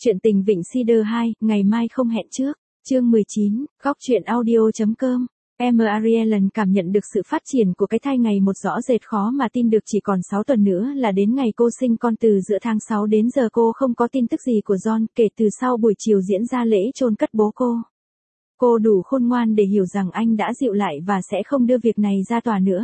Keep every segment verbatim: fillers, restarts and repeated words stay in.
Chuyện tình Vịnh Cedar hai, ngày mai không hẹn trước. Chương mười chín, góc truyện audio.com. Emma Ariellen cảm nhận được sự phát triển của cái thai ngày một rõ rệt, khó mà tin được chỉ còn sáu tuần nữa là đến ngày cô sinh con. Từ giữa tháng sáu đến giờ cô không có tin tức gì của John kể từ sau buổi chiều diễn ra lễ chôn cất bố cô. Cô đủ khôn ngoan để hiểu rằng anh đã dịu lại và sẽ không đưa việc này ra tòa nữa.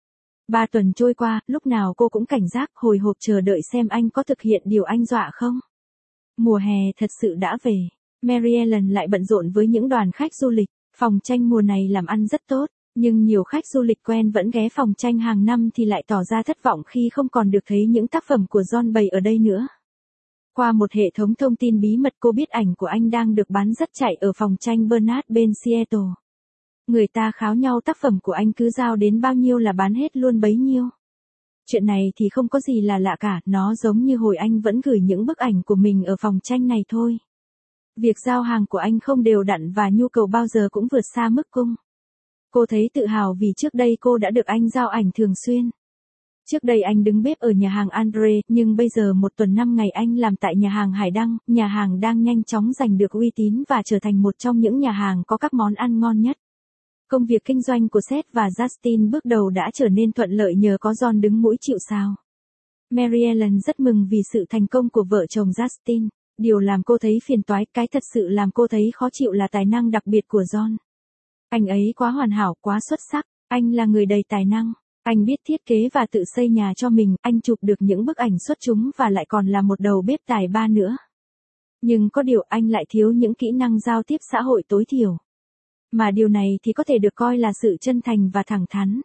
Ba tuần trôi qua, lúc nào cô cũng cảnh giác, hồi hộp chờ đợi xem anh có thực hiện điều anh dọa không. Mùa hè thật sự đã về. Maryellen lại bận rộn với những đoàn khách du lịch. Phòng tranh mùa này làm ăn rất tốt, nhưng nhiều khách du lịch quen vẫn ghé phòng tranh hàng năm thì lại tỏ ra thất vọng khi không còn được thấy những tác phẩm của John bày ở đây nữa. Qua một hệ thống thông tin bí mật cô biết ảnh của anh đang được bán rất chạy ở phòng tranh Bernard bên Seattle. Người ta kháo nhau tác phẩm của anh cứ giao đến bao nhiêu là bán hết luôn bấy nhiêu. Chuyện này thì không có gì là lạ cả, nó giống như hồi anh vẫn gửi những bức ảnh của mình ở phòng tranh này thôi. Việc giao hàng của anh không đều đặn và nhu cầu bao giờ cũng vượt xa mức cung. Cô thấy tự hào vì trước đây cô đã được anh giao ảnh thường xuyên. Trước đây anh đứng bếp ở nhà hàng Andre, nhưng bây giờ một tuần năm ngày anh làm tại nhà hàng Hải Đăng, nhà hàng đang nhanh chóng giành được uy tín và trở thành một trong những nhà hàng có các món ăn ngon nhất. Công việc kinh doanh của Seth và Justin bước đầu đã trở nên thuận lợi nhờ có John đứng mũi chịu sào. Maryellen rất mừng vì sự thành công của vợ chồng Justin. Điều làm cô thấy phiền toái, cái thật sự làm cô thấy khó chịu là tài năng đặc biệt của John. Anh ấy quá hoàn hảo, quá xuất sắc, anh là người đầy tài năng. Anh biết thiết kế và tự xây nhà cho mình, anh chụp được những bức ảnh xuất chúng và lại còn là một đầu bếp tài ba nữa. Nhưng có điều anh lại thiếu những kỹ năng giao tiếp xã hội tối thiểu. Mà điều này thì có thể được coi là sự chân thành và thẳng thắn.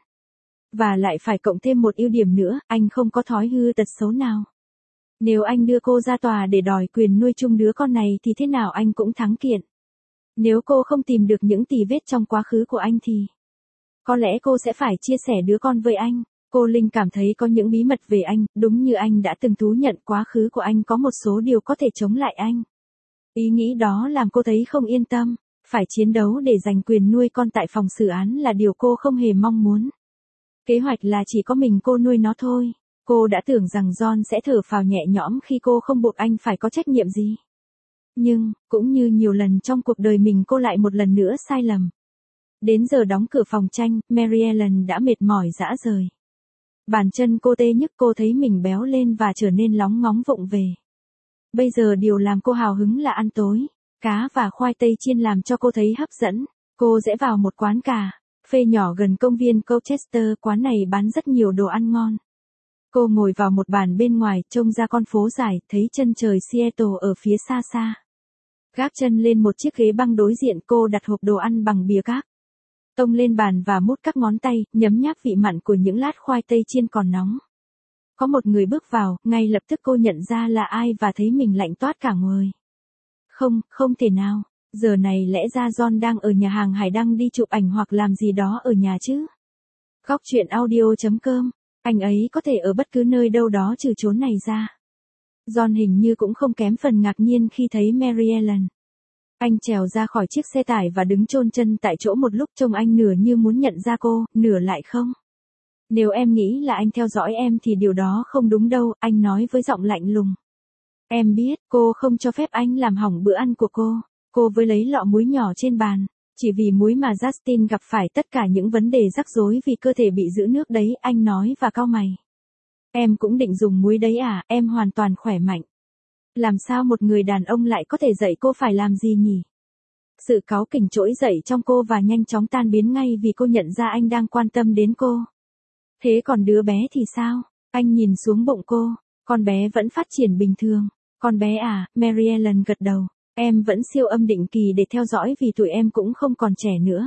Và lại phải cộng thêm một ưu điểm nữa, anh không có thói hư tật xấu nào. Nếu anh đưa cô ra tòa để đòi quyền nuôi chung đứa con này thì thế nào anh cũng thắng kiện. Nếu cô không tìm được những tì vết trong quá khứ của anh thì có lẽ cô sẽ phải chia sẻ đứa con với anh. Cô Linh cảm thấy có những bí mật về anh, đúng như anh đã từng thú nhận quá khứ của anh có một số điều có thể chống lại anh. Ý nghĩ đó làm cô thấy không yên tâm, phải chiến đấu để giành quyền nuôi con tại phòng xử án là điều cô không hề mong muốn. Kế hoạch là chỉ có mình cô nuôi nó thôi. Cô đã tưởng rằng John sẽ thở phào nhẹ nhõm khi cô không buộc anh phải có trách nhiệm gì. Nhưng, cũng như nhiều lần trong cuộc đời mình cô lại một lần nữa sai lầm. Đến giờ đóng cửa phòng tranh, Maryellen đã mệt mỏi rã rời. Bàn chân cô tê nhức, cô thấy mình béo lên và trở nên lóng ngóng vụng về. Bây giờ điều làm cô hào hứng là ăn tối. Cá và khoai tây chiên làm cho cô thấy hấp dẫn. Cô rẽ vào một quán cà phê nhỏ gần công viên Colchester, quán này bán rất nhiều đồ ăn ngon. Cô ngồi vào một bàn bên ngoài, trông ra con phố dài, thấy chân trời Seattle ở phía xa xa. Gác chân lên một chiếc ghế băng đối diện, cô đặt hộp đồ ăn bằng bìa cát. Tông lên bàn và mút các ngón tay, nhấm nháp vị mặn của những lát khoai tây chiên còn nóng. Có một người bước vào, ngay lập tức cô nhận ra là ai và thấy mình lạnh toát cả người. Không, không thể nào, giờ này lẽ ra John đang ở nhà hàng Hải Đăng đi chụp ảnh hoặc làm gì đó ở nhà chứ. Góc truyện audio.com. Anh ấy có thể ở bất cứ nơi đâu đó trừ chốn này ra. John hình như cũng không kém phần ngạc nhiên khi thấy Maryellen. Anh trèo ra khỏi chiếc xe tải và đứng chôn chân tại chỗ một lúc, trông anh nửa như muốn nhận ra cô, nửa lại không. Nếu em nghĩ là anh theo dõi em thì điều đó không đúng đâu, anh nói với giọng lạnh lùng. Em biết, cô không cho phép anh làm hỏng bữa ăn của cô. Cô với lấy lọ muối nhỏ trên bàn. Chỉ vì muối mà Justin gặp phải tất cả những vấn đề rắc rối vì cơ thể bị giữ nước đấy, anh nói và cau mày. Em cũng định dùng muối đấy à, em hoàn toàn khỏe mạnh. Làm sao một người đàn ông lại có thể dạy cô phải làm gì nhỉ? Sự cáu kỉnh trỗi dậy trong cô và nhanh chóng tan biến ngay vì cô nhận ra anh đang quan tâm đến cô. Thế còn đứa bé thì sao? Anh nhìn xuống bụng cô, con bé vẫn phát triển bình thường. Con bé à, Maryellen gật đầu. Em vẫn siêu âm định kỳ để theo dõi vì tụi em cũng không còn trẻ nữa.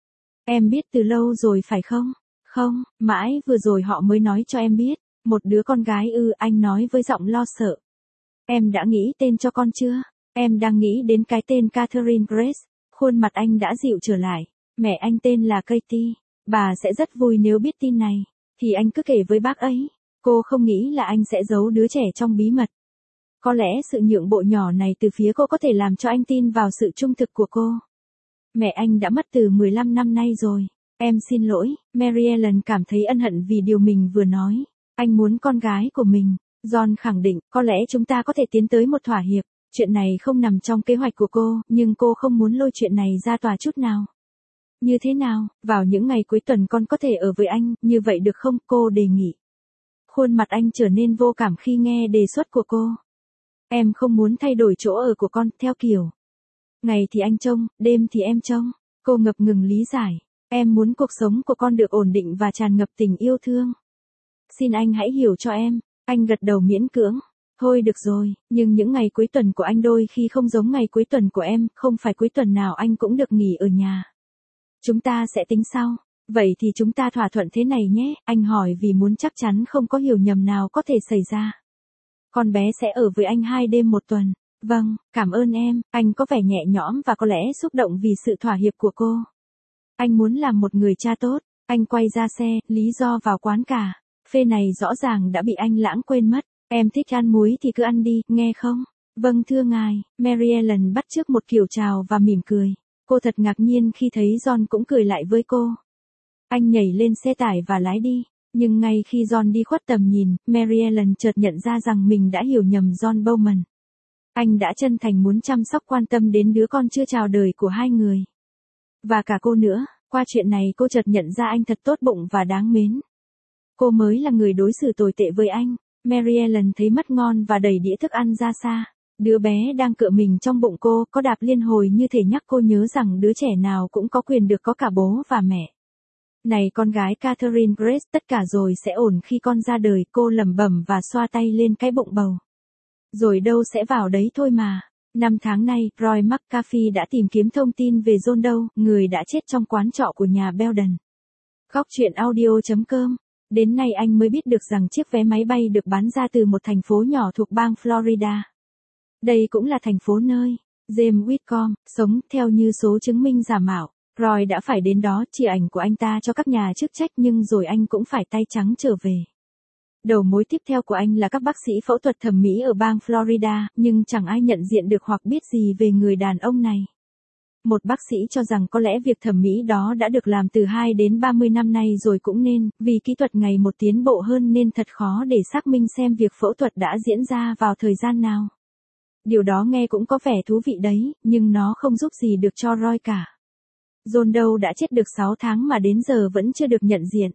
Em biết từ lâu rồi phải không? Không, mãi vừa rồi họ mới nói cho em biết. Một đứa con gái ư, anh nói với giọng lo sợ. Em đã nghĩ tên cho con chưa? Em đang nghĩ đến cái tên Catherine Grace. Khuôn mặt anh đã dịu trở lại. Mẹ anh tên là Katie. Bà sẽ rất vui nếu biết tin này. Thì anh cứ kể với bác ấy. Cô không nghĩ là anh sẽ giấu đứa trẻ trong bí mật. Có lẽ sự nhượng bộ nhỏ này từ phía cô có thể làm cho anh tin vào sự trung thực của cô. Mẹ anh đã mất từ mười lăm năm nay rồi. Em xin lỗi, Maryellen cảm thấy ân hận vì điều mình vừa nói. Anh muốn con gái của mình. John khẳng định, có lẽ chúng ta có thể tiến tới một thỏa hiệp. Chuyện này không nằm trong kế hoạch của cô, nhưng cô không muốn lôi chuyện này ra tòa chút nào. Như thế nào, vào những ngày cuối tuần con có thể ở với anh, như vậy được không, cô đề nghị. Khuôn mặt anh trở nên vô cảm khi nghe đề xuất của cô. Em không muốn thay đổi chỗ ở của con, theo kiểu. Ngày thì anh trông, đêm thì em trông. Cô ngập ngừng lý giải. Em muốn cuộc sống của con được ổn định và tràn ngập tình yêu thương. Xin anh hãy hiểu cho em. Anh gật đầu miễn cưỡng. Thôi được rồi, nhưng những ngày cuối tuần của anh đôi khi không giống ngày cuối tuần của em, không phải cuối tuần nào anh cũng được nghỉ ở nhà. Chúng ta sẽ tính sau. Vậy thì chúng ta thỏa thuận thế này nhé, anh hỏi vì muốn chắc chắn không có hiểu nhầm nào có thể xảy ra. Con bé sẽ ở với anh hai đêm một tuần. Vâng, cảm ơn em, anh có vẻ nhẹ nhõm và có lẽ xúc động vì sự thỏa hiệp của cô. Anh muốn làm một người cha tốt, anh quay ra xe, lý do vào quán cà phê này rõ ràng đã bị anh lãng quên mất. Em thích ăn muối thì cứ ăn đi, nghe không? Vâng thưa ngài, Mary Ellen bắt chước một kiểu chào và mỉm cười. Cô thật ngạc nhiên khi thấy John cũng cười lại với cô. Anh nhảy lên xe tải và lái đi. Nhưng ngay khi John đi khuất tầm nhìn, Mary Ellen chợt nhận ra rằng mình đã hiểu nhầm John Bowman. Anh đã chân thành muốn chăm sóc quan tâm đến đứa con chưa chào đời của hai người. Và cả cô nữa, qua chuyện này cô chợt nhận ra anh thật tốt bụng và đáng mến. Cô mới là người đối xử tồi tệ với anh. Mary Ellen thấy mất ngon và đẩy đĩa thức ăn ra xa. Đứa bé đang cựa mình trong bụng cô có đạp liên hồi như thể nhắc cô nhớ rằng đứa trẻ nào cũng có quyền được có cả bố và mẹ. Này con gái Catherine Grace, tất cả rồi sẽ ổn khi con ra đời, cô lẩm bẩm và xoa tay lên cái bụng bầu. Rồi đâu sẽ vào đấy thôi mà. Năm tháng nay, Roy McCarthy đã tìm kiếm thông tin về John Doe, người đã chết trong quán trọ của nhà Belden. Góc truyện audio chấm com. Đến nay anh mới biết được rằng chiếc vé máy bay được bán ra từ một thành phố nhỏ thuộc bang Florida. Đây cũng là thành phố nơi James Whitcomb sống, theo như số chứng minh giả mạo. Roy đã phải đến đó chỉ ảnh của anh ta cho các nhà chức trách, nhưng rồi anh cũng phải tay trắng trở về. Đầu mối tiếp theo của anh là các bác sĩ phẫu thuật thẩm mỹ ở bang Florida, nhưng chẳng ai nhận diện được hoặc biết gì về người đàn ông này. Một bác sĩ cho rằng có lẽ việc thẩm mỹ đó đã được làm từ hai đến ba mươi năm nay rồi cũng nên, vì kỹ thuật ngày một tiến bộ hơn nên thật khó để xác minh xem việc phẫu thuật đã diễn ra vào thời gian nào. Điều đó nghe cũng có vẻ thú vị đấy, nhưng nó không giúp gì được cho Roy cả. John Doe đã chết được sáu tháng mà đến giờ vẫn chưa được nhận diện.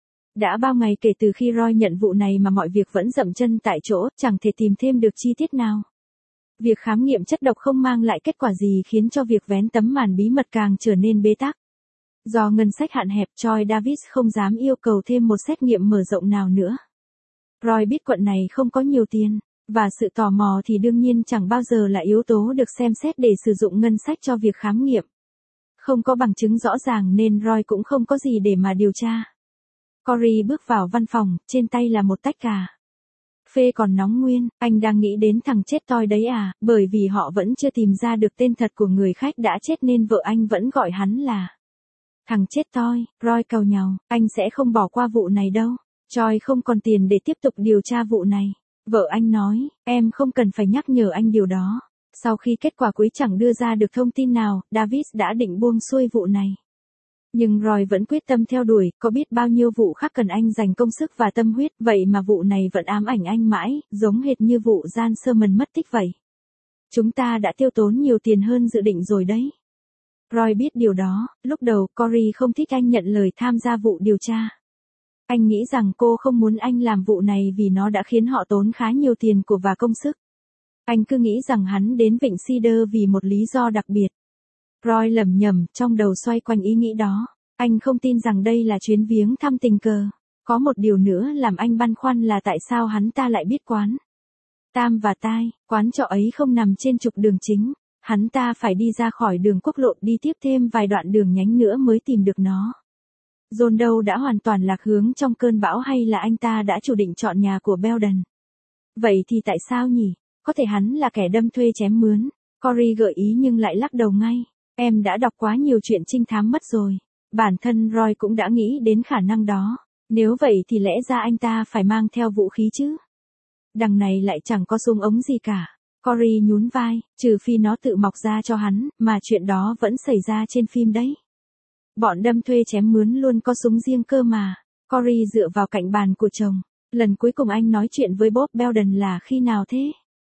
Đã bao ngày kể từ khi Roy nhận vụ này mà mọi việc vẫn dậm chân tại chỗ, chẳng thể tìm thêm được chi tiết nào. Việc khám nghiệm chất độc không mang lại kết quả gì khiến cho việc vén tấm màn bí mật càng trở nên bế tắc. Do ngân sách hạn hẹp, Troy Davis không dám yêu cầu thêm một xét nghiệm mở rộng nào nữa. Roy biết quận này không có nhiều tiền, và sự tò mò thì đương nhiên chẳng bao giờ là yếu tố được xem xét để sử dụng ngân sách cho việc khám nghiệm. Không có bằng chứng rõ ràng nên Roy cũng không có gì để mà điều tra. Corey bước vào văn phòng, trên tay là một tách cà phê còn nóng nguyên. Anh đang nghĩ đến thằng chết toi đấy à, bởi vì họ vẫn chưa tìm ra được tên thật của người khách đã chết nên vợ anh vẫn gọi hắn là thằng chết toi. Roy càu nhàu, anh sẽ không bỏ qua vụ này đâu. Troy không còn tiền để tiếp tục điều tra vụ này. Vợ anh nói, em không cần phải nhắc nhở anh điều đó. Sau khi kết quả cuối chẳng đưa ra được thông tin nào, Davis đã định buông xuôi vụ này. Nhưng Roy vẫn quyết tâm theo đuổi, có biết bao nhiêu vụ khác cần anh dành công sức và tâm huyết, vậy mà vụ này vẫn ám ảnh anh mãi, giống hệt như vụ Jan Sherman mất tích vậy. Chúng ta đã tiêu tốn nhiều tiền hơn dự định rồi đấy. Roy biết điều đó, lúc đầu Corey không thích anh nhận lời tham gia vụ điều tra. Anh nghĩ rằng cô không muốn anh làm vụ này vì nó đã khiến họ tốn khá nhiều tiền của và công sức. Anh cứ nghĩ rằng hắn đến Vịnh Cedar vì một lý do đặc biệt. Roy lẩm nhẩm, trong đầu xoay quanh ý nghĩ đó. Anh không tin rằng đây là chuyến viếng thăm tình cờ. Có một điều nữa làm anh băn khoăn là tại sao hắn ta lại biết quán Tam và Tai, quán trọ ấy không nằm trên trục đường chính. Hắn ta phải đi ra khỏi đường quốc lộ, đi tiếp thêm vài đoạn đường nhánh nữa mới tìm được nó. John Doe đã hoàn toàn lạc hướng trong cơn bão hay là anh ta đã chủ định chọn nhà của Belden? Vậy thì tại sao nhỉ? Có thể hắn là kẻ đâm thuê chém mướn. Corey gợi ý nhưng lại lắc đầu ngay. Em đã đọc quá nhiều chuyện trinh thám mất rồi. Bản thân Roy cũng đã nghĩ đến khả năng đó. Nếu vậy thì lẽ ra anh ta phải mang theo vũ khí chứ. Đằng này lại chẳng có súng ống gì cả. Corey nhún vai, trừ phi nó tự mọc ra cho hắn, mà chuyện đó vẫn xảy ra trên phim đấy. Bọn đâm thuê chém mướn luôn có súng riêng cơ mà. Corey dựa vào cạnh bàn của chồng. Lần cuối cùng anh nói chuyện với Bob Belden là khi nào thế?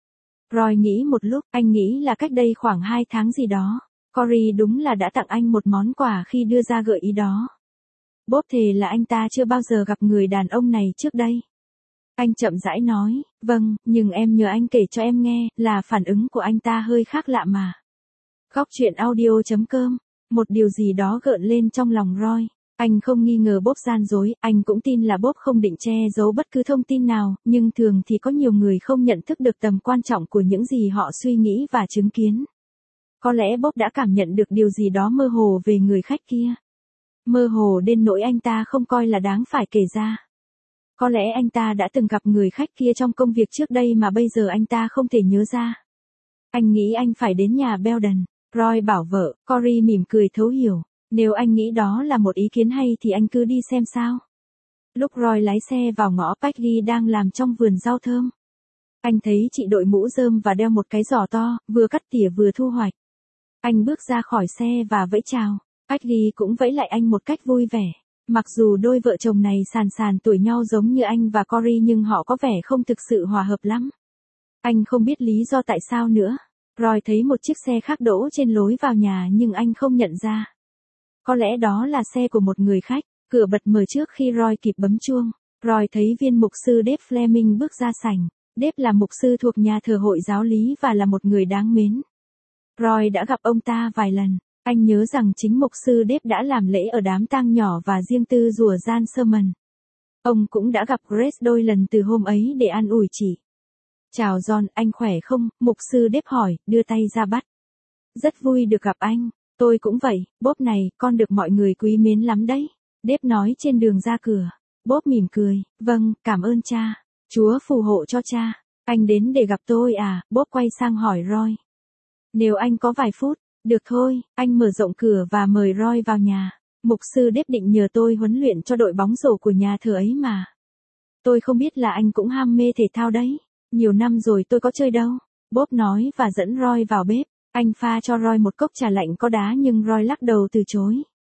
Roy nghĩ một lúc, anh nghĩ là cách đây khoảng hai tháng gì đó. Corey đúng là đã tặng anh một món quà khi đưa ra gợi ý đó. Bob thề là anh ta chưa bao giờ gặp người đàn ông này trước đây. Anh chậm rãi nói, vâng, nhưng em nhờ anh kể cho em nghe, là phản ứng của anh ta hơi khác lạ mà. Góc chuyện audio chấm com, một điều gì đó gợn lên trong lòng Roy. Anh không nghi ngờ Bob gian dối, anh cũng tin là Bob không định che giấu bất cứ thông tin nào, nhưng thường thì có nhiều người không nhận thức được tầm quan trọng của những gì họ suy nghĩ và chứng kiến. Có lẽ Bob đã cảm nhận được điều gì đó mơ hồ về người khách kia. Mơ hồ đến nỗi anh ta không coi là đáng phải kể ra. Có lẽ anh ta đã từng gặp người khách kia trong công việc trước đây mà bây giờ anh ta không thể nhớ ra. Anh nghĩ anh phải đến nhà Belden. Roy bảo vợ, Corey mỉm cười thấu hiểu. Nếu anh nghĩ đó là một ý kiến hay thì anh cứ đi xem sao. Lúc Roy lái xe vào ngõ Peggy đang làm trong vườn rau thơm. Anh thấy chị đội mũ rơm và đeo một cái giỏ to, vừa cắt tỉa vừa thu hoạch. Anh bước ra khỏi xe và vẫy chào. Peggy cũng vẫy lại anh một cách vui vẻ. Mặc dù đôi vợ chồng này sàn sàn tuổi nhau giống như anh và Corey nhưng họ có vẻ không thực sự hòa hợp lắm. Anh không biết lý do tại sao nữa. Roy thấy một chiếc xe khác đỗ trên lối vào nhà nhưng anh không nhận ra. Có lẽ đó là xe của một người khách. Cửa bật mở trước khi Roy kịp bấm chuông. Roy thấy viên mục sư Dave Fleming bước ra sảnh. Dave là mục sư thuộc nhà thờ hội giáo lý và là một người đáng mến. Roy đã gặp ông ta vài lần. Anh nhớ rằng chính mục sư Dave đã làm lễ ở đám tang nhỏ và riêng tư rùa Jan Sermon. Ông cũng đã gặp Grace đôi lần từ hôm ấy để an ủi chị. Chào John, anh khỏe không? Mục sư Dave hỏi, đưa tay ra bắt. Rất vui được gặp anh. Tôi cũng vậy, Bob này, con được mọi người quý mến lắm đấy. Dave nói trên đường ra cửa. Bob mỉm cười, vâng, cảm ơn cha. Chúa phù hộ cho cha. Anh đến để gặp tôi à? Bob quay sang hỏi Roy. Nếu anh có vài phút, được thôi, anh mở rộng cửa và mời Roy vào nhà. Mục sư Dave định nhờ tôi huấn luyện cho đội bóng rổ của nhà thờ ấy mà. Tôi không biết là anh cũng ham mê thể thao đấy. Nhiều năm rồi tôi có chơi đâu. Bob nói và dẫn Roy vào bếp. Anh pha cho Roy một cốc trà lạnh có đá nhưng Roy lắc đầu từ chối.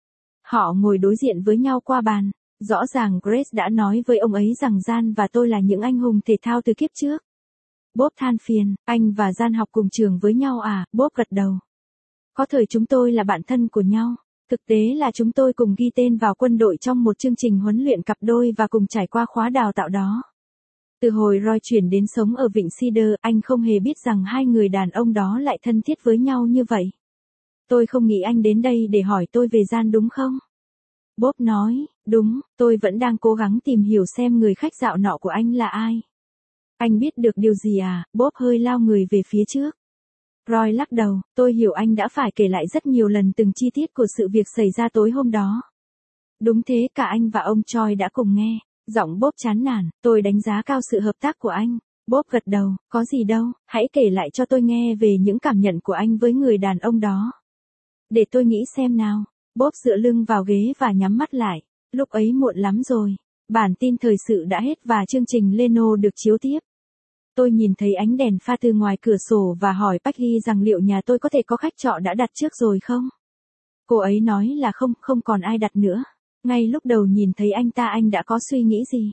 Họ ngồi đối diện với nhau qua bàn. Rõ ràng Grace đã nói với ông ấy rằng Jan và tôi là những anh hùng thể thao từ kiếp trước. Bob than phiền, anh và Jan học cùng trường với nhau à? Bob gật đầu. Có thời chúng tôi là bạn thân của nhau. Thực tế là chúng tôi cùng ghi tên vào quân đội trong một chương trình huấn luyện cặp đôi và cùng trải qua khóa đào tạo đó. Từ hồi Roy chuyển đến sống ở Vịnh Cedar, anh không hề biết rằng hai người đàn ông đó lại thân thiết với nhau như vậy. Tôi không nghĩ anh đến đây để hỏi tôi về Jan đúng không? Bob nói, đúng, tôi vẫn đang cố gắng tìm hiểu xem người khách dạo nọ của anh là ai. Anh biết được điều gì à? Bob hơi lao người về phía trước. Roy lắc đầu, tôi hiểu anh đã phải kể lại rất nhiều lần từng chi tiết của sự việc xảy ra tối hôm đó. Đúng thế, cả anh và ông Choi đã cùng nghe. Giọng Bob chán nản, tôi đánh giá cao sự hợp tác của anh. Bob gật đầu, có gì đâu, hãy kể lại cho tôi nghe về những cảm nhận của anh với người đàn ông đó. Để tôi nghĩ xem nào. Bob dựa lưng vào ghế và nhắm mắt lại. Lúc ấy muộn lắm rồi. Bản tin thời sự đã hết và chương trình Leno được chiếu tiếp. Tôi nhìn thấy ánh đèn pha từ ngoài cửa sổ và hỏi Peggy rằng liệu nhà tôi có thể có khách trọ đã đặt trước rồi không? Cô ấy nói là không, không còn ai đặt nữa. Ngay lúc đầu nhìn thấy anh ta anh đã có suy nghĩ gì?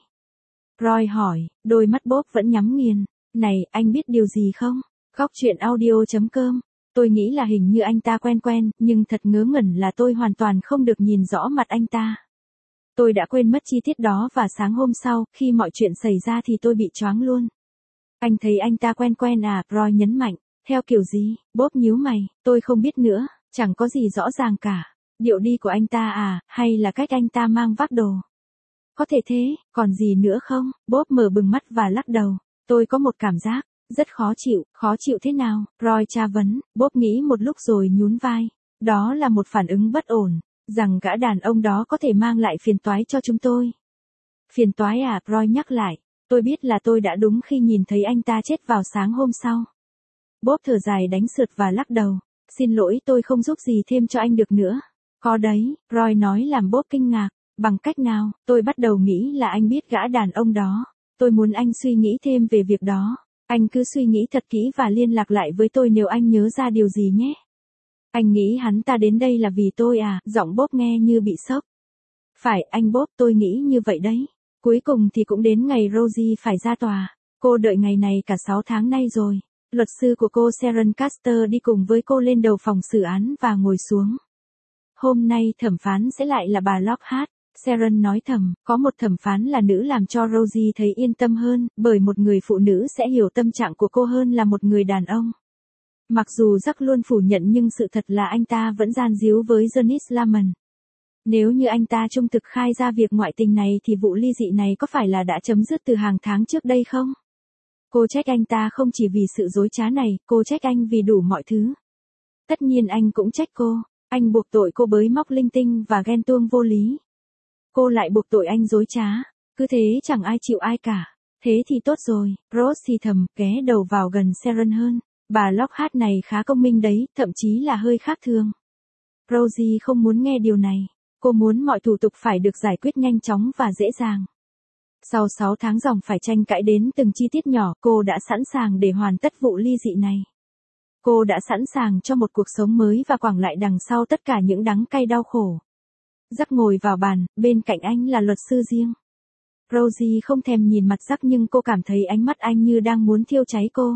Roy hỏi, đôi mắt Bob vẫn nhắm nghiền. Này, anh biết điều gì không? Góc chuyện audio chấm com. Tôi nghĩ là hình như anh ta quen quen, nhưng thật ngớ ngẩn là tôi hoàn toàn không được nhìn rõ mặt anh ta. Tôi đã quên mất chi tiết đó và sáng hôm sau, khi mọi chuyện xảy ra thì tôi bị choáng luôn. Anh thấy anh ta quen quen à? Roy nhấn mạnh. Theo kiểu gì? Bob nhíu mày, tôi không biết nữa, chẳng có gì rõ ràng cả. Điệu đi của anh ta à, hay là cách anh ta mang vác đồ? Có thể thế, còn gì nữa không? Bob mở bừng mắt và lắc đầu. Tôi có một cảm giác rất khó chịu. Khó chịu thế nào? Roy tra vấn. Bob nghĩ một lúc rồi nhún vai. Đó là một phản ứng bất ổn, rằng gã đàn ông đó có thể mang lại phiền toái cho chúng tôi. Phiền toái à? Roy nhắc lại. Tôi biết là tôi đã đúng khi nhìn thấy anh ta chết vào sáng hôm sau. Bob thở dài đánh sượt và lắc đầu. Xin lỗi, tôi không giúp gì thêm cho anh được nữa. Có đấy, Roy nói làm Bob kinh ngạc. Bằng cách nào? Tôi bắt đầu nghĩ là anh biết gã đàn ông đó. Tôi muốn anh suy nghĩ thêm về việc đó. Anh cứ suy nghĩ thật kỹ và liên lạc lại với tôi nếu anh nhớ ra điều gì nhé. Anh nghĩ hắn ta đến đây là vì tôi à? Giọng Bob nghe như bị sốc. Phải, anh Bob, tôi nghĩ như vậy đấy. Cuối cùng thì cũng đến ngày Rosie phải ra tòa. Cô đợi ngày này cả sáu tháng nay rồi. Luật sư của cô Sharon Caster đi cùng với cô lên đầu phòng xử án và ngồi xuống. Hôm nay thẩm phán sẽ lại là bà Lockhart. Sharon nói thầm, có một thẩm phán là nữ làm cho Rosie thấy yên tâm hơn, bởi một người phụ nữ sẽ hiểu tâm trạng của cô hơn là một người đàn ông. Mặc dù Jack luôn phủ nhận nhưng sự thật là anh ta vẫn gian díu với Janice Lamont. Nếu như anh ta trung thực khai ra việc ngoại tình này thì vụ ly dị này có phải là đã chấm dứt từ hàng tháng trước đây không? Cô trách anh ta không chỉ vì sự dối trá này, cô trách anh vì đủ mọi thứ. Tất nhiên anh cũng trách cô, anh buộc tội cô bới móc linh tinh và ghen tuông vô lý. Cô lại buộc tội anh dối trá, cứ thế chẳng ai chịu ai cả. Thế thì tốt rồi, Rose thì thầm, ghé đầu vào gần Sharon hơn. Bà Lockhart này khá công minh đấy, thậm chí là hơi khác thường. Rosie không muốn nghe điều này. Cô muốn mọi thủ tục phải được giải quyết nhanh chóng và dễ dàng. Sau sáu tháng dòng phải tranh cãi đến từng chi tiết nhỏ, cô đã sẵn sàng để hoàn tất vụ ly dị này. Cô đã sẵn sàng cho một cuộc sống mới và quẳng lại đằng sau tất cả những đắng cay đau khổ. Jack ngồi vào bàn, bên cạnh anh là luật sư riêng. Rosie không thèm nhìn mặt Jack nhưng cô cảm thấy ánh mắt anh như đang muốn thiêu cháy cô.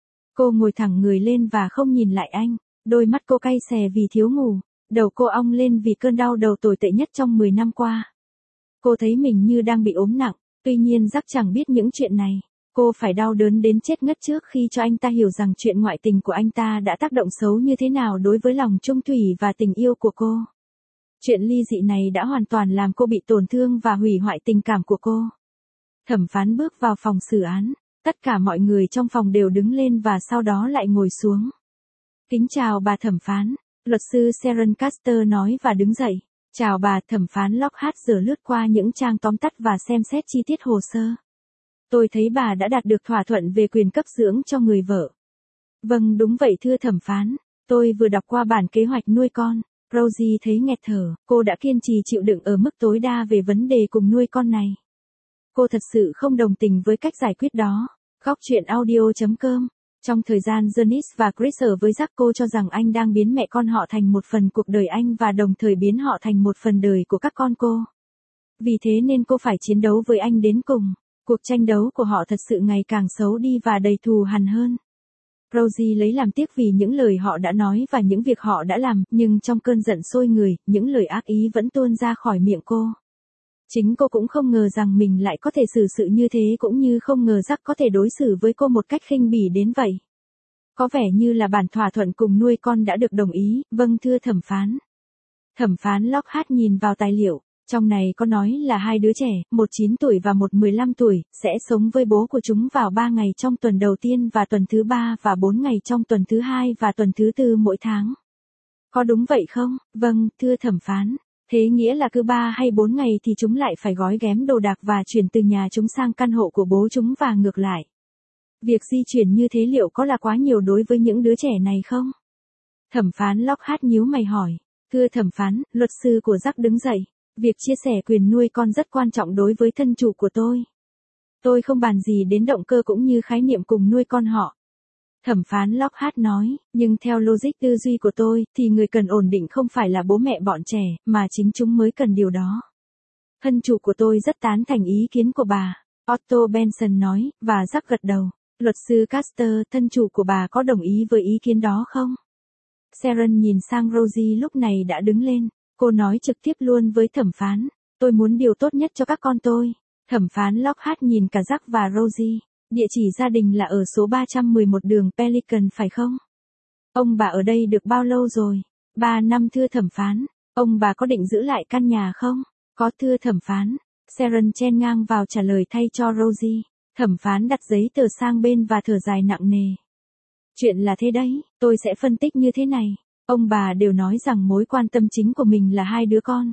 Cô ngồi thẳng người lên và không nhìn lại anh, đôi mắt cô cay xè vì thiếu ngủ, đầu cô ong lên vì cơn đau đầu tồi tệ nhất trong mười năm qua. Cô thấy mình như đang bị ốm nặng, tuy nhiên Jack chẳng biết những chuyện này. Cô phải đau đớn đến chết ngất trước khi cho anh ta hiểu rằng chuyện ngoại tình của anh ta đã tác động xấu như thế nào đối với lòng trung thủy và tình yêu của cô. Chuyện ly dị này đã hoàn toàn làm cô bị tổn thương và hủy hoại tình cảm của cô. Thẩm phán bước vào phòng xử án, tất cả mọi người trong phòng đều đứng lên và sau đó lại ngồi xuống. Kính chào bà thẩm phán, luật sư Sharon Caster nói và đứng dậy. Chào bà, thẩm phán Lockhart giờ lướt qua những trang tóm tắt và xem xét chi tiết hồ sơ. Tôi thấy bà đã đạt được thỏa thuận về quyền cấp dưỡng cho người vợ. Vâng, đúng vậy thưa thẩm phán, tôi vừa đọc qua bản kế hoạch nuôi con. Rosie thấy nghẹt thở, cô đã kiên trì chịu đựng ở mức tối đa về vấn đề cùng nuôi con này. Cô thật sự không đồng tình với cách giải quyết đó. Góc truyện audio chấm com. Trong thời gian Janice và Chris ở với Jack, cô cho rằng anh đang biến mẹ con họ thành một phần cuộc đời anh và đồng thời biến họ thành một phần đời của các con cô. Vì thế nên cô phải chiến đấu với anh đến cùng. Cuộc tranh đấu của họ thật sự ngày càng xấu đi và đầy thù hằn hơn. Rosie lấy làm tiếc vì những lời họ đã nói và những việc họ đã làm, nhưng trong cơn giận sôi người, những lời ác ý vẫn tuôn ra khỏi miệng cô. Chính cô cũng không ngờ rằng mình lại có thể xử sự như thế, cũng như không ngờ Jack có thể đối xử với cô một cách khinh bỉ đến vậy. Có vẻ như là bản thỏa thuận cùng nuôi con đã được đồng ý, vâng thưa thẩm phán. Thẩm phán Lockhart nhìn vào tài liệu, trong này có nói là hai đứa trẻ, một chín tuổi và một mười lăm tuổi, sẽ sống với bố của chúng vào ba ngày trong tuần đầu tiên và tuần thứ ba và bốn ngày trong tuần thứ hai và tuần thứ tư mỗi tháng. Có đúng vậy không? Vâng, thưa thẩm phán. Thế nghĩa là cứ ba hay bốn ngày thì chúng lại phải gói ghém đồ đạc và chuyển từ nhà chúng sang căn hộ của bố chúng và ngược lại. Việc di chuyển như thế liệu có là quá nhiều đối với những đứa trẻ này không? Thẩm phán Lockhart nhíu mày hỏi. Thưa thẩm phán, luật sư của Jack đứng dậy. Việc chia sẻ quyền nuôi con rất quan trọng đối với thân chủ của tôi. Tôi không bàn gì đến động cơ cũng như khái niệm cùng nuôi con họ. Thẩm phán Lockhart nói, nhưng theo logic tư duy của tôi, thì người cần ổn định không phải là bố mẹ bọn trẻ, mà chính chúng mới cần điều đó. Thân chủ của tôi rất tán thành ý kiến của bà, Otto Benson nói, và Jack gật đầu. Luật sư Caster, thân chủ của bà có đồng ý với ý kiến đó không? Sharon nhìn sang Rosie lúc này đã đứng lên. Cô nói trực tiếp luôn với thẩm phán, tôi muốn điều tốt nhất cho các con tôi. Thẩm phán Lockhart nhìn cả Jack và Rosie. Địa chỉ gia đình là ở số ba trăm mười một đường Pelican phải không? Ông bà ở đây được bao lâu rồi? Ba năm thưa thẩm phán. Ông bà có định giữ lại căn nhà không? Có thưa thẩm phán. Sharon chen ngang vào trả lời thay cho Rosie. Thẩm phán đặt giấy tờ sang bên và thở dài nặng nề. Chuyện là thế đấy, tôi sẽ phân tích như thế này. Ông bà đều nói rằng mối quan tâm chính của mình là hai đứa con.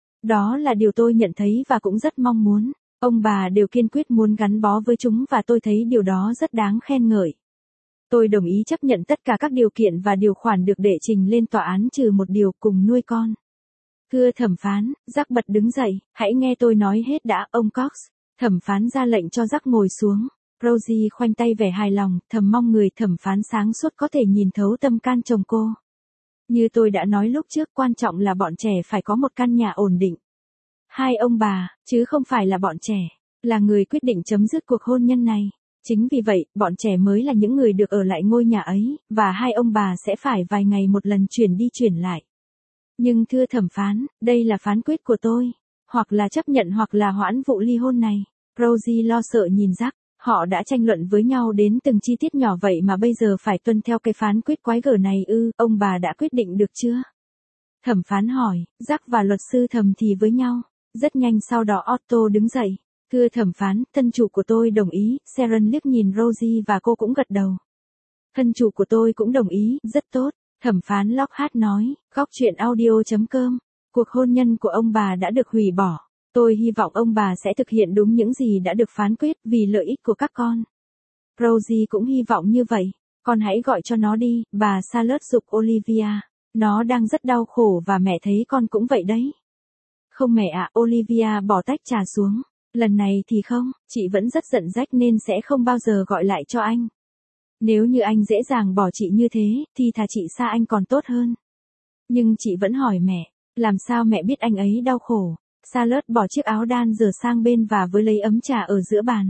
Đó là điều tôi nhận thấy và cũng rất mong muốn. Ông bà đều kiên quyết muốn gắn bó với chúng và tôi thấy điều đó rất đáng khen ngợi. Tôi đồng ý chấp nhận tất cả các điều kiện và điều khoản được đệ trình lên tòa án trừ một điều, cùng nuôi con. Thưa thẩm phán, Jack bật đứng dậy, hãy nghe tôi nói hết đã, ông Cox. Thẩm phán ra lệnh cho Jack ngồi xuống. Rosie khoanh tay vẻ hài lòng, thầm mong người thẩm phán sáng suốt có thể nhìn thấu tâm can chồng cô. Như tôi đã nói lúc trước, quan trọng là bọn trẻ phải có một căn nhà ổn định. Hai ông bà, chứ không phải là bọn trẻ, là người quyết định chấm dứt cuộc hôn nhân này. Chính vì vậy, bọn trẻ mới là những người được ở lại ngôi nhà ấy, và hai ông bà sẽ phải vài ngày một lần chuyển đi chuyển lại. Nhưng thưa thẩm phán, đây là phán quyết của tôi. Hoặc là chấp nhận hoặc là hoãn vụ ly hôn này. Rosie lo sợ nhìn Jack. Họ đã tranh luận với nhau đến từng chi tiết nhỏ vậy mà bây giờ phải tuân theo cái phán quyết quái gở này ư, ông bà đã quyết định được chưa? Thẩm phán hỏi, Jack và luật sư thầm thì với nhau. Rất nhanh sau đó Otto đứng dậy. Thưa thẩm phán, thân chủ của tôi đồng ý, Sharon liếc nhìn Rosie và cô cũng gật đầu. Thân chủ của tôi cũng đồng ý, rất tốt, thẩm phán Lockhart nói, góc chuyện audio chấm com. Cuộc hôn nhân của ông bà đã được hủy bỏ. Tôi hy vọng ông bà sẽ thực hiện đúng những gì đã được phán quyết vì lợi ích của các con. Rosie cũng hy vọng như vậy. Con hãy gọi cho nó đi, bà Charlotte giục Olivia. Nó đang rất đau khổ và mẹ thấy con cũng vậy đấy. Không mẹ ạ, Olivia bỏ tách trà xuống. Lần này thì không, chị vẫn rất giận Jack nên sẽ không bao giờ gọi lại cho anh. Nếu như anh dễ dàng bỏ chị như thế, thì thà chị xa anh còn tốt hơn. Nhưng chị vẫn hỏi mẹ, làm sao mẹ biết anh ấy đau khổ? Charlotte bỏ chiếc áo đan rửa sang bên và với lấy ấm trà ở giữa bàn.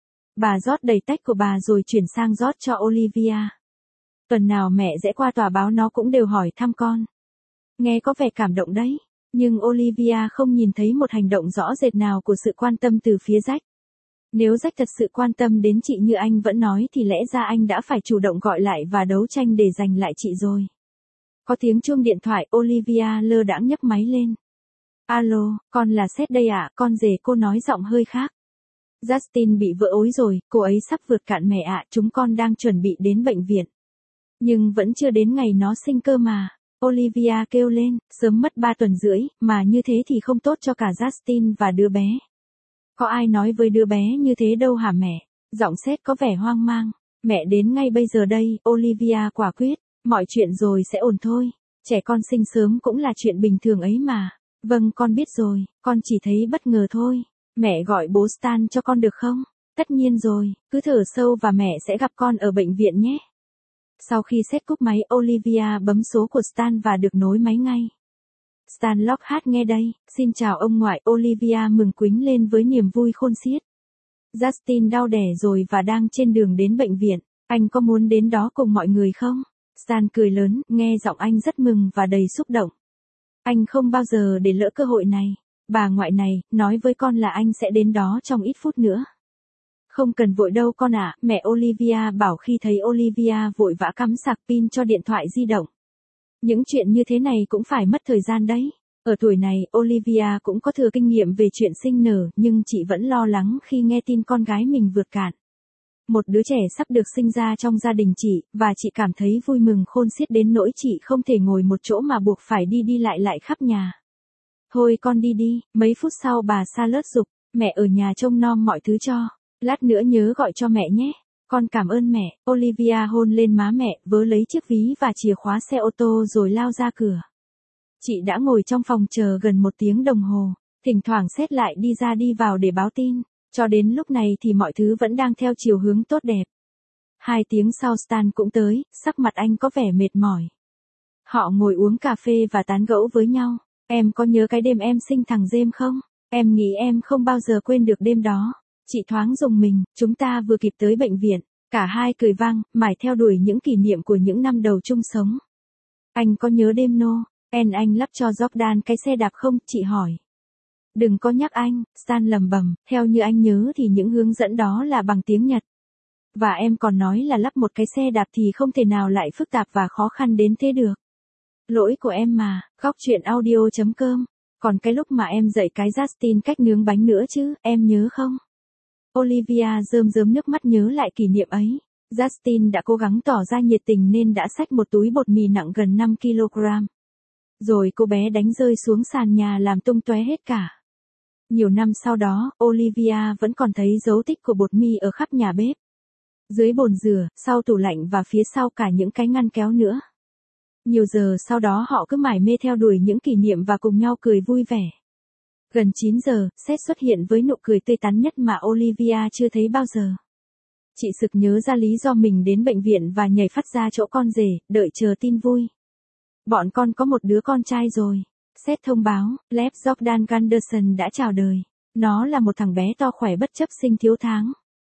Bà rót đầy tách của bà rồi chuyển sang rót cho Olivia. Tuần nào mẹ sẽ qua tòa báo nó cũng đều hỏi thăm con. Nghe có vẻ cảm động đấy. Nhưng Olivia không nhìn thấy một hành động rõ rệt nào của sự quan tâm từ phía Jack. Nếu Jack thật sự quan tâm đến chị như anh vẫn nói thì lẽ ra anh đã phải chủ động gọi lại và đấu tranh để giành lại chị rồi. Có tiếng chuông điện thoại, Olivia lơ đãng nhấc máy lên. Alo, con là Seth đây ạ, con rể cô nói giọng hơi khác. Justin bị vỡ ối rồi, cô ấy sắp vượt cạn mẹ ạ, chúng con đang chuẩn bị đến bệnh viện. Nhưng vẫn chưa đến ngày nó sinh cơ mà. Olivia kêu lên, sớm mất ba tuần rưỡi, mà như thế thì không tốt cho cả Justin và đứa bé. Có ai nói với đứa bé như thế đâu hả mẹ? Giọng Seth có vẻ hoang mang. Mẹ đến ngay bây giờ đây, Olivia quả quyết. Mọi chuyện rồi sẽ ổn thôi. Trẻ con sinh sớm cũng là chuyện bình thường ấy mà. Vâng con biết rồi, con chỉ thấy bất ngờ thôi. Mẹ gọi bố Stan cho con được không? Tất nhiên rồi, cứ thở sâu và mẹ sẽ gặp con ở bệnh viện nhé. Sau khi Seth cúp máy, Olivia bấm số của Stan và được nối máy ngay. Stan Lockhart nghe đây, xin chào ông ngoại. Olivia mừng quính lên với niềm vui khôn xiết. Justin đau đẻ rồi và đang trên đường đến bệnh viện. Anh có muốn đến đó cùng mọi người không? Stan cười lớn, nghe giọng anh rất mừng và đầy xúc động. Anh không bao giờ để lỡ cơ hội này. Bà ngoại này, nói với con là anh sẽ đến đó trong ít phút nữa. Không cần vội đâu con ạ, mẹ Olivia bảo khi thấy Olivia vội vã cắm sạc pin cho điện thoại di động. Những chuyện như thế này cũng phải mất thời gian đấy. Ở tuổi này, Olivia cũng có thừa kinh nghiệm về chuyện sinh nở, nhưng chị vẫn lo lắng khi nghe tin con gái mình vượt cạn. Một đứa trẻ sắp được sinh ra trong gia đình chị, và chị cảm thấy vui mừng khôn xiết đến nỗi chị không thể ngồi một chỗ mà buộc phải đi đi lại lại khắp nhà. Thôi con đi đi, mấy phút sau bà Charlotte giục, mẹ ở nhà trông nom mọi thứ cho. Lát nữa nhớ gọi cho mẹ nhé. Con cảm ơn mẹ. Olivia hôn lên má mẹ, vớ lấy chiếc ví và chìa khóa xe ô tô rồi lao ra cửa. Chị đã ngồi trong phòng chờ gần một tiếng đồng hồ. Thỉnh thoảng Seth lại đi ra đi vào để báo tin. Cho đến lúc này thì mọi thứ vẫn đang theo chiều hướng tốt đẹp. Hai tiếng sau Stan cũng tới, sắc mặt anh có vẻ mệt mỏi. Họ ngồi uống cà phê và tán gẫu với nhau. Em có nhớ cái đêm em sinh thằng James không? Em nghĩ em không bao giờ quên được đêm đó. Chị thoáng rùng mình, chúng ta vừa kịp tới bệnh viện. Cả hai cười vang, mải theo đuổi những kỷ niệm của những năm đầu chung sống. Anh có nhớ đêm nô? En anh lắp cho Jordan cái xe đạp không? Chị hỏi. Đừng có nhắc anh, Stan lầm bầm, theo như anh nhớ thì những hướng dẫn đó là bằng tiếng Nhật. Và em còn nói là lắp một cái xe đạp thì không thể nào lại phức tạp và khó khăn đến thế được. Lỗi của em mà, góc chuyện audio chấm com. Còn cái lúc mà em dạy cái Justin cách nướng bánh nữa chứ, em nhớ không? Olivia rơm rớm nước mắt nhớ lại kỷ niệm ấy. Justin đã cố gắng tỏ ra nhiệt tình nên đã xách một túi bột mì nặng gần năm ki lô gam. Rồi cô bé đánh rơi xuống sàn nhà làm tung tóe hết cả. Nhiều năm sau đó, Olivia vẫn còn thấy dấu tích của bột mì ở khắp nhà bếp. Dưới bồn rửa, sau tủ lạnh và phía sau cả những cái ngăn kéo nữa. Nhiều giờ sau đó họ cứ mải mê theo đuổi những kỷ niệm và cùng nhau cười vui vẻ. Gần chín giờ, Seth xuất hiện với nụ cười tươi tắn nhất mà Olivia chưa thấy bao giờ. Chị sực nhớ ra lý do mình đến bệnh viện và nhảy phắt ra chỗ con rể, đợi chờ tin vui. Bọn con có một đứa con trai rồi. Seth thông báo, Lev Jordan Gunderson đã chào đời. Nó là một thằng bé to khỏe bất chấp sinh thiếu tháng.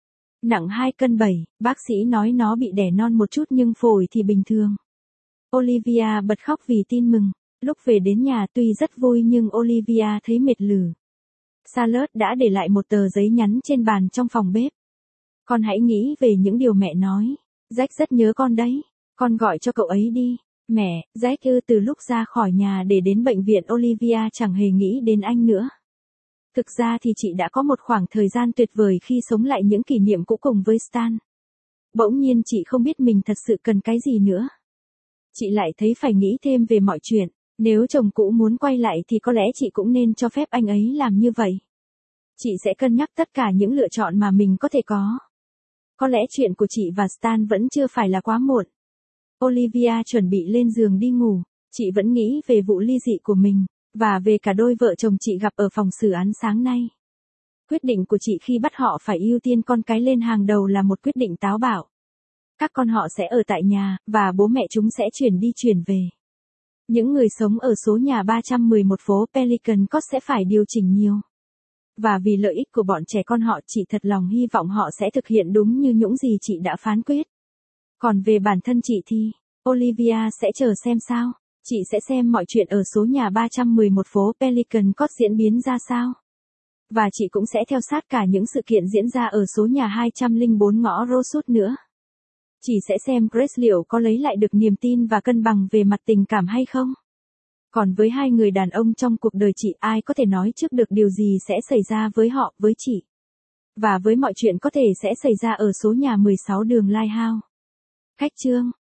Nặng hai cân bảy, bác sĩ nói nó bị đẻ non một chút nhưng phổi thì bình thường. Olivia bật khóc vì tin mừng. Lúc về đến nhà tuy rất vui nhưng Olivia thấy mệt lử. Charlotte đã để lại một tờ giấy nhắn trên bàn trong phòng bếp. Con hãy nghĩ về những điều mẹ nói. Jack rất nhớ con đấy. Con gọi cho cậu ấy đi. Mẹ, Jack ư, từ lúc ra khỏi nhà để đến bệnh viện Olivia chẳng hề nghĩ đến anh nữa. Thực ra thì chị đã có một khoảng thời gian tuyệt vời khi sống lại những kỷ niệm cũ cùng với Stan. Bỗng nhiên chị không biết mình thật sự cần cái gì nữa. Chị lại thấy phải nghĩ thêm về mọi chuyện. Nếu chồng cũ muốn quay lại thì có lẽ chị cũng nên cho phép anh ấy làm như vậy. Chị sẽ cân nhắc tất cả những lựa chọn mà mình có thể có. Có lẽ chuyện của chị và Stan vẫn chưa phải là quá muộn. Olivia chuẩn bị lên giường đi ngủ. Chị vẫn nghĩ về vụ ly dị của mình, và về cả đôi vợ chồng chị gặp ở phòng xử án sáng nay. Quyết định của chị khi bắt họ phải ưu tiên con cái lên hàng đầu là một quyết định táo bạo. Các con họ sẽ ở tại nhà, và bố mẹ chúng sẽ chuyển đi chuyển về. Những người sống ở số nhà ba trăm mười một phố Pelican Court sẽ phải điều chỉnh nhiều. Và vì lợi ích của bọn trẻ con họ, chị thật lòng hy vọng họ sẽ thực hiện đúng như những gì chị đã phán quyết. Còn về bản thân chị thì, Olivia sẽ chờ xem sao. Chị sẽ xem mọi chuyện ở số nhà ba trăm mười một phố Pelican Court diễn biến ra sao. Và chị cũng sẽ theo sát cả những sự kiện diễn ra ở số nhà hai trăm lẻ bốn ngõ Rosewood nữa. Chị sẽ xem Grace liệu có lấy lại được niềm tin và cân bằng về mặt tình cảm hay không. Còn với hai người đàn ông trong cuộc đời chị, ai có thể nói trước được điều gì sẽ xảy ra với họ, với chị. Và với mọi chuyện có thể sẽ xảy ra ở số nhà mười sáu đường Lighthouse. Khách chương